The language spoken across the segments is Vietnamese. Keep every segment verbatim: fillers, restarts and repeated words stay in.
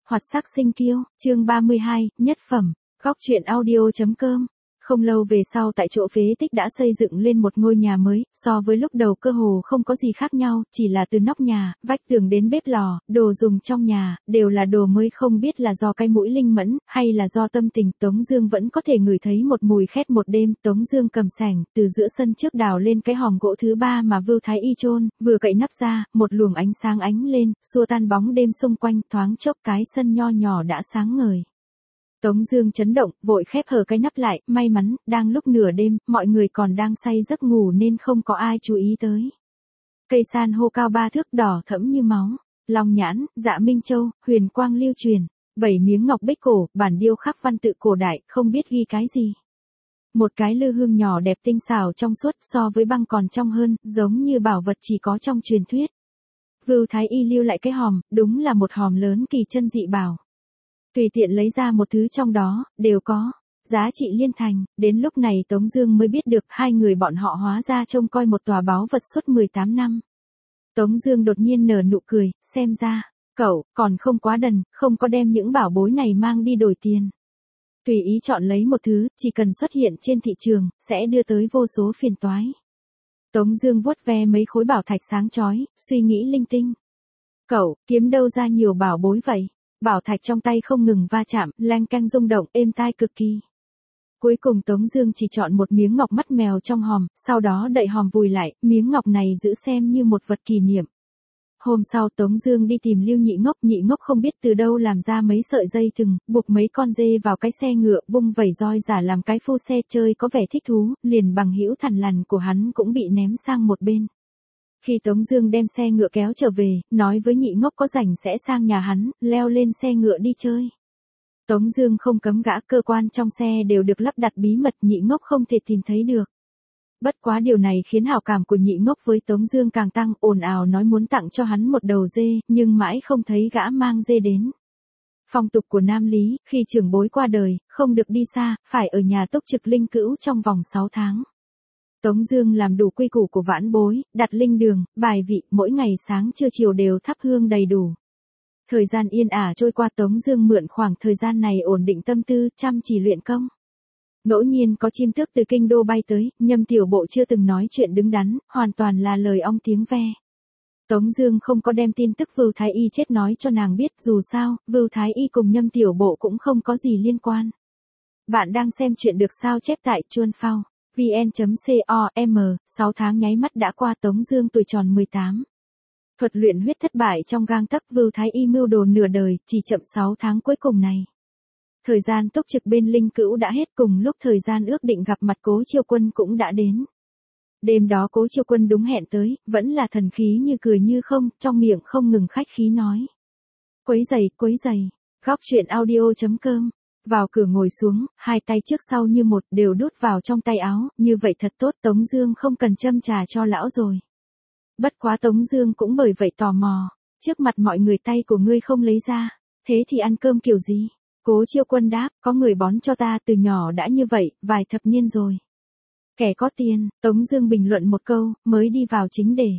Hoạt sắc sinh kiêu, chương ba mươi hai, nhất phẩm, góc truyện audio.com. Không lâu về sau tại chỗ phế tích đã xây dựng lên một ngôi nhà mới, so với lúc đầu cơ hồ không có gì khác nhau, chỉ là từ nóc nhà, vách tường đến bếp lò, đồ dùng trong nhà, đều là đồ mới, không biết là do cái mũi linh mẫn, hay là do tâm tình. Tống Dương vẫn có thể ngửi thấy một mùi khét một đêm. Tống Dương cầm sẻng, từ giữa sân trước đào lên cái hòm gỗ thứ ba mà Vưu Thái Y chôn, vừa cậy nắp ra, một luồng ánh sáng ánh lên, xua tan bóng đêm xung quanh, thoáng chốc cái sân nho nhỏ đã sáng ngời. Tống Dương chấn động, vội khép hờ cái nắp lại, may mắn, đang lúc nửa đêm, mọi người còn đang say giấc ngủ nên không có ai chú ý tới. Cây san hô cao ba thước, đỏ thẫm như máu, long nhãn, dạ minh châu, huyền quang lưu truyền, bảy miếng ngọc bích cổ, bản điêu khắc văn tự cổ đại, không biết ghi cái gì. Một cái lư hương nhỏ đẹp tinh xảo trong suốt, so với băng còn trong hơn, giống như bảo vật chỉ có trong truyền thuyết. Vưu Thái Y lưu lại cái hòm, đúng là một hòm lớn kỳ chân dị bảo. Tùy tiện lấy ra một thứ trong đó, đều có giá trị liên thành. Đến lúc này Tống Dương mới biết được hai người bọn họ hóa ra trông coi một tòa báu vật suốt mười tám năm. Tống Dương đột nhiên nở nụ cười, xem ra cậu còn không quá đần, không có đem những bảo bối này mang đi đổi tiền. Tùy ý chọn lấy một thứ, chỉ cần xuất hiện trên thị trường, sẽ đưa tới vô số phiền toái. Tống Dương vuốt ve mấy khối bảo thạch sáng chói, suy nghĩ linh tinh. Cậu kiếm đâu ra nhiều bảo bối vậy? Bảo thạch trong tay không ngừng va chạm, leng keng rung động, êm tai cực kỳ. Cuối cùng Tống Dương chỉ chọn một miếng ngọc mắt mèo trong hòm, sau đó đậy hòm vùi lại, miếng ngọc này giữ xem như một vật kỷ niệm. Hôm sau Tống Dương đi tìm Lưu Nhị Ngốc, Nhị Ngốc không biết từ đâu làm ra mấy sợi dây thừng, buộc mấy con dê vào cái xe ngựa, vung vẩy roi giả làm cái phu xe chơi có vẻ thích thú, liền bằng hữu thằn lằn của hắn cũng bị ném sang một bên. Khi Tống Dương đem xe ngựa kéo trở về, nói với Nhị Ngốc có rảnh sẽ sang nhà hắn, leo lên xe ngựa đi chơi. Tống Dương không cấm gã, cơ quan trong xe đều được lắp đặt bí mật, Nhị Ngốc không thể tìm thấy được. Bất quá điều này khiến hảo cảm của Nhị Ngốc với Tống Dương càng tăng, ồn ào nói muốn tặng cho hắn một đầu dê, nhưng mãi không thấy gã mang dê đến. Phong tục của Nam Lý, khi trưởng bối qua đời, không được đi xa, phải ở nhà túc trực linh cữu trong vòng sáu tháng. Tống Dương làm đủ quy củ của vãn bối, đặt linh đường, bài vị, mỗi ngày sáng trưa chiều đều thắp hương đầy đủ. Thời gian yên ả trôi qua, Tống Dương mượn khoảng thời gian này ổn định tâm tư, chăm chỉ luyện công. Ngẫu nhiên có chim tước từ kinh đô bay tới, Nhâm tiểu bộ chưa từng nói chuyện đứng đắn, hoàn toàn là lời ong tiếng ve. Tống Dương không có đem tin tức Vưu Thái Y chết nói cho nàng biết, dù sao, Vưu Thái Y cùng Nhâm tiểu bộ cũng không có gì liên quan. Bạn đang xem chuyện được sao chép tại Chuan Phao vn.com, sáu tháng nháy mắt đã qua, Tống Dương tuổi tròn mười tám. Thuật luyện huyết thất bại trong gang tấc, Vưu Thái Y mưu đồ nửa đời, chỉ chậm sáu tháng cuối cùng này. Thời gian túc trực bên linh cữu đã hết, cùng lúc thời gian ước định gặp mặt Cố Chiêu Quân cũng đã đến. Đêm đó Cố Chiêu Quân đúng hẹn tới, vẫn là thần khí như cười như không, trong miệng không ngừng khách khí nói. Quấy giày, quấy giày, góc truyện audio.com. Vào cửa ngồi xuống, hai tay trước sau như một đều đút vào trong tay áo, như vậy thật tốt, Tống Dương không cần châm trà cho lão rồi. Bất quá Tống Dương cũng bởi vậy tò mò, trước mặt mọi người tay của ngươi không lấy ra, thế thì ăn cơm kiểu gì? Cố Chiêu Quân đáp, có người bón cho ta từ nhỏ đã như vậy, vài thập niên rồi. Kẻ có tiền, Tống Dương bình luận một câu, mới đi vào chính đề.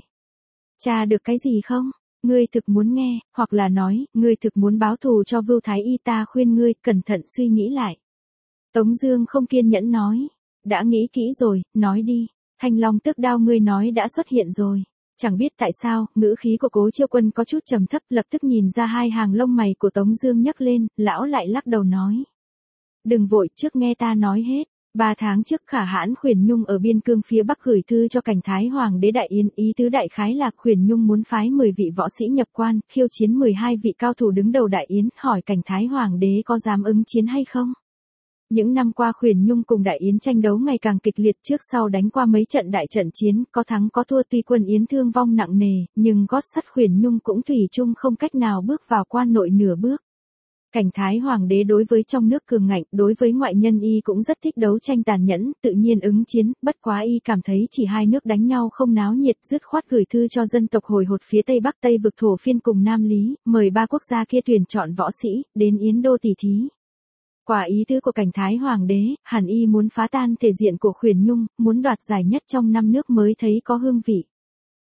Cha được cái gì không? Ngươi thực muốn nghe, hoặc là nói, ngươi thực muốn báo thù cho Vưu Thái Y, ta khuyên ngươi, cẩn thận suy nghĩ lại. Tống Dương không kiên nhẫn nói, đã nghĩ kỹ rồi, nói đi, Thanh Long Tước Đao ngươi nói đã xuất hiện rồi. Chẳng biết tại sao, ngữ khí của Cố Chiêu Quân có chút trầm thấp, lập tức nhìn ra hai hàng lông mày của Tống Dương nhấc lên, lão lại lắc đầu nói. Đừng vội, trước nghe ta nói hết. Ba tháng trước Khả Hãn Khuyển Nhung ở biên cương phía Bắc gửi thư cho Cảnh Thái Hoàng đế Đại Yến, ý tứ đại khái là Khuyển Nhung muốn phái mười vị võ sĩ nhập quan, khiêu chiến mười hai vị cao thủ đứng đầu Đại Yến, hỏi Cảnh Thái Hoàng đế có dám ứng chiến hay không. Những năm qua Khuyển Nhung cùng Đại Yến tranh đấu ngày càng kịch liệt, trước sau đánh qua mấy trận đại trận chiến, có thắng có thua, tuy quân Yến thương vong nặng nề, nhưng gót sắt Khuyển Nhung cũng thủy chung không cách nào bước vào quan nội nửa bước. Cảnh Thái Hoàng đế đối với trong nước cường ngạnh, đối với ngoại nhân y cũng rất thích đấu tranh tàn nhẫn, tự nhiên ứng chiến, bất quá y cảm thấy chỉ hai nước đánh nhau không náo nhiệt, dứt khoát gửi thư cho dân tộc hồi hột phía Tây Bắc Tây vực Thổ Phiên cùng Nam Lý, mời ba quốc gia kia tuyển chọn võ sĩ, đến Yến Đô tỷ thí. Quả ý tứ của Cảnh Thái Hoàng đế, hẳn y muốn phá tan thể diện của Khuyển Nhung, muốn đoạt giải nhất trong năm nước mới thấy có hương vị.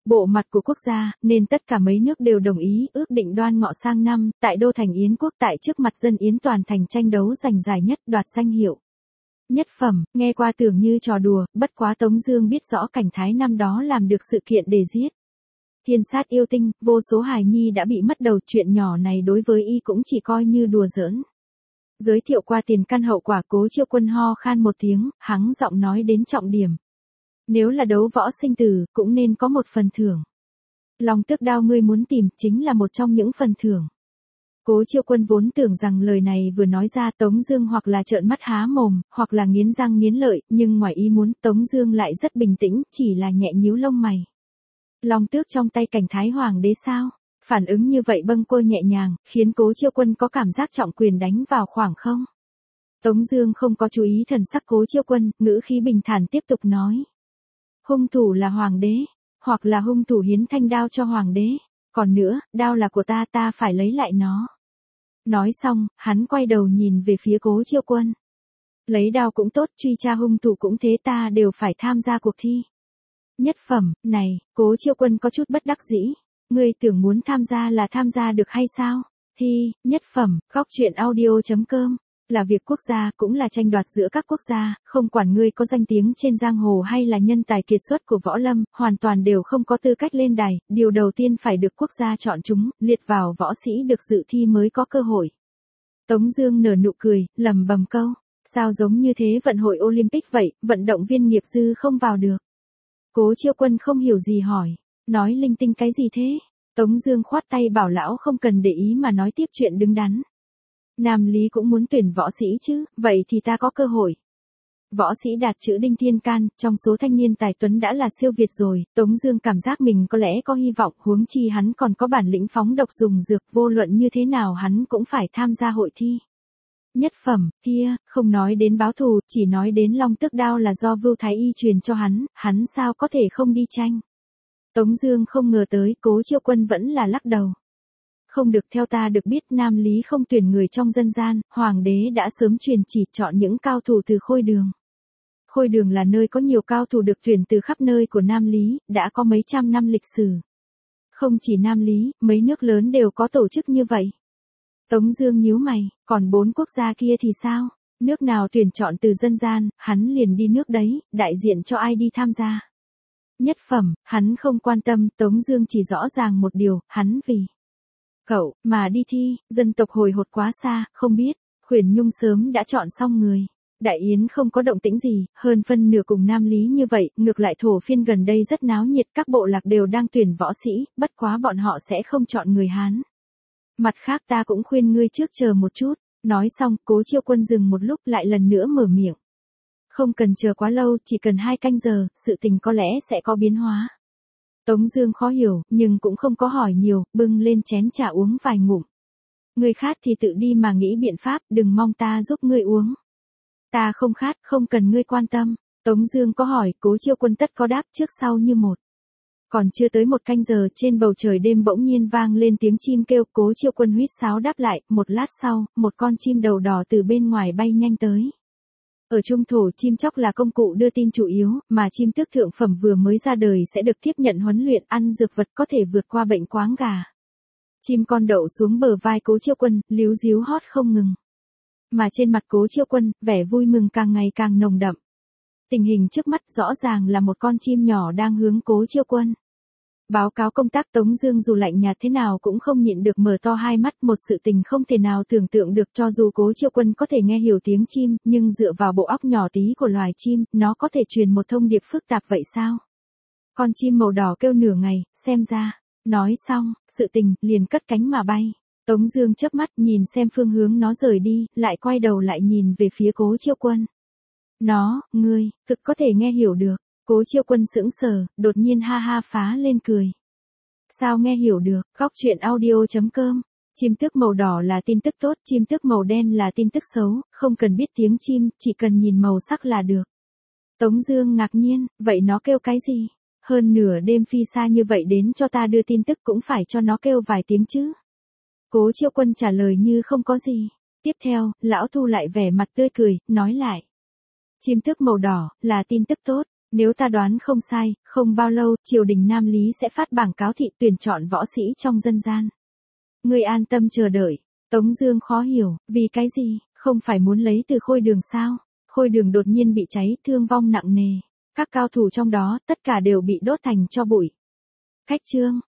bộ mặt của quốc gia, nên tất cả mấy nước đều đồng ý ước định đoan ngọ sang năm, tại đô thành Yến quốc tại trước mặt dân Yến toàn thành tranh đấu giành giải nhất đoạt danh hiệu. Nhất phẩm, nghe qua tưởng như trò đùa, bất quá Tống Dương biết rõ cảnh thái năm đó làm được sự kiện để giết thiên sát yêu tinh, vô số hài nhi đã bị mất đầu, chuyện nhỏ này đối với y cũng chỉ coi như đùa giỡn. Giới thiệu qua tiền căn hậu quả, Cố Chiêu Quân ho khan một tiếng, hắng giọng nói đến trọng điểm. Nếu là đấu võ sinh tử, cũng nên có một phần thưởng. Long tước đao ngươi muốn tìm, chính là một trong những phần thưởng. Cố Chiêu Quân vốn tưởng rằng lời này vừa nói ra Tống Dương hoặc là trợn mắt há mồm, hoặc là nghiến răng nghiến lợi, nhưng ngoài ý muốn Tống Dương lại rất bình tĩnh, chỉ là nhẹ nhíu lông mày. Long tước trong tay cảnh thái hoàng đế sao? Phản ứng như vậy bâng quơ nhẹ nhàng, khiến Cố Chiêu Quân có cảm giác trọng quyền đánh vào khoảng không. Tống Dương không có chú ý thần sắc Cố Chiêu Quân, ngữ khí bình thản tiếp tục nói. Hung thủ là hoàng đế, hoặc là hung thủ hiến thanh đao cho hoàng đế. Còn nữa, đao là của ta, ta phải lấy lại nó. Nói xong, hắn quay đầu nhìn về phía Cố Chiêu Quân. Lấy đao cũng tốt, truy tra hung thủ cũng thế, ta đều phải tham gia cuộc thi. Nhất phẩm, này, Cố Chiêu Quân có chút bất đắc dĩ. Ngươi tưởng muốn tham gia là tham gia được hay sao? Thi, nhất phẩm, góc truyện audio chấm com. Là việc quốc gia, cũng là tranh đoạt giữa các quốc gia, không quản ngươi có danh tiếng trên giang hồ hay là nhân tài kiệt xuất của võ lâm, hoàn toàn đều không có tư cách lên đài, điều đầu tiên phải được quốc gia chọn chúng, liệt vào võ sĩ được dự thi mới có cơ hội. Tống Dương nở nụ cười, lẩm bẩm câu, sao giống như thế vận hội Olympic vậy, vận động viên nghiệp dư không vào được. Cố Chiêu Quân không hiểu gì hỏi, nói linh tinh cái gì thế? Tống Dương khoát tay bảo lão không cần để ý mà nói tiếp chuyện đứng đắn. Nam Lý cũng muốn tuyển võ sĩ chứ, vậy thì ta có cơ hội. Võ sĩ đạt chữ Đinh Thiên Can, trong số thanh niên tài tuấn đã là siêu việt rồi, Tống Dương cảm giác mình có lẽ có hy vọng, huống chi hắn còn có bản lĩnh phóng độc dùng dược, vô luận như thế nào hắn cũng phải tham gia hội thi. Nhất phẩm, kia, không nói đến báo thù, chỉ nói đến Long Tước đao là do Vưu Thái Y truyền cho hắn, hắn sao có thể không đi tranh. Tống Dương không ngờ tới, Cố Chiêu Quân vẫn là lắc đầu. Không được, theo ta được biết Nam Lý không tuyển người trong dân gian, hoàng đế đã sớm truyền chỉ chọn những cao thủ từ Khôi Đường. Khôi Đường là nơi có nhiều cao thủ được tuyển từ khắp nơi của Nam Lý, đã có mấy trăm năm lịch sử. Không chỉ Nam Lý, mấy nước lớn đều có tổ chức như vậy. Tống Dương nhíu mày, còn bốn quốc gia kia thì sao? Nước nào tuyển chọn từ dân gian, hắn liền đi nước đấy, đại diện cho ai đi tham gia. Nhất phẩm, hắn không quan tâm, Tống Dương chỉ rõ ràng một điều, hắn vì cậu mà đi thi, dân tộc hồi hột quá xa, không biết. Khuyển Nhung sớm đã chọn xong người. Đại Yến không có động tĩnh gì, hơn phân nửa cùng Nam Lý như vậy, ngược lại thổ phiên gần đây rất náo nhiệt, các bộ lạc đều đang tuyển võ sĩ, bất quá bọn họ sẽ không chọn người Hán. Mặt khác ta cũng khuyên ngươi trước chờ một chút. Nói xong, Cố Chiêu Quân dừng một lúc lại lần nữa mở miệng. Không cần chờ quá lâu, chỉ cần hai canh giờ, sự tình có lẽ sẽ có biến hóa. Tống Dương khó hiểu, nhưng cũng không có hỏi nhiều, bưng lên chén trà uống vài ngụm. Ngươi khát thì tự đi mà nghĩ biện pháp, đừng mong ta giúp ngươi uống. Ta không khát, không cần ngươi quan tâm. Tống Dương có hỏi, Cố Chiêu Quân tất có đáp, trước sau như một. Còn chưa tới một canh giờ, trên bầu trời đêm bỗng nhiên vang lên tiếng chim kêu, Cố Chiêu Quân huýt sáo đáp lại, một lát sau, một con chim đầu đỏ từ bên ngoài bay nhanh tới. Ở trung thổ, chim chóc là công cụ đưa tin chủ yếu, mà chim tước thượng phẩm vừa mới ra đời sẽ được tiếp nhận huấn luyện ăn dược vật có thể vượt qua bệnh quáng gà. Chim con đậu xuống bờ vai Cố Chiêu Quân, líu díu hót không ngừng. Mà trên mặt Cố Chiêu Quân, vẻ vui mừng càng ngày càng nồng đậm. Tình hình trước mắt rõ ràng là một con chim nhỏ đang hướng Cố Chiêu Quân. Báo cáo công tác. Tống Dương dù lạnh nhạt thế nào cũng không nhịn được mở to hai mắt, một sự tình không thể nào tưởng tượng được, cho dù Cố Chiêu Quân có thể nghe hiểu tiếng chim, nhưng dựa vào bộ óc nhỏ tí của loài chim, nó có thể truyền một thông điệp phức tạp vậy sao? Con chim màu đỏ kêu nửa ngày, xem ra, nói xong, sự tình liền cất cánh mà bay. Tống Dương chớp mắt nhìn xem phương hướng nó rời đi, lại quay đầu lại nhìn về phía Cố Chiêu Quân. Nó, ngươi, thực có thể nghe hiểu được. Cố Chiêu Quân sững sờ, đột nhiên ha ha phá lên cười. Sao nghe hiểu được? Góc truyện audio chấm com. Chim tước màu đỏ là tin tức tốt, chim tước màu đen là tin tức xấu, không cần biết tiếng chim, chỉ cần nhìn màu sắc là được. Tống Dương ngạc nhiên, vậy nó kêu cái gì? Hơn nửa đêm phi xa như vậy đến cho ta đưa tin tức cũng phải cho nó kêu vài tiếng chứ. Cố Chiêu Quân trả lời như không có gì. Tiếp theo, lão thu lại vẻ mặt tươi cười, nói lại. Chim tước màu đỏ, là tin tức tốt. Nếu ta đoán không sai, không bao lâu, triều đình Nam Lý sẽ phát bảng cáo thị tuyển chọn võ sĩ trong dân gian. Ngươi an tâm chờ đợi. Tống Dương khó hiểu, vì cái gì, không phải muốn lấy từ Khôi Đường sao? Khôi Đường đột nhiên bị cháy, thương vong nặng nề. Các cao thủ trong đó, tất cả đều bị đốt thành tro bụi. Khách trương,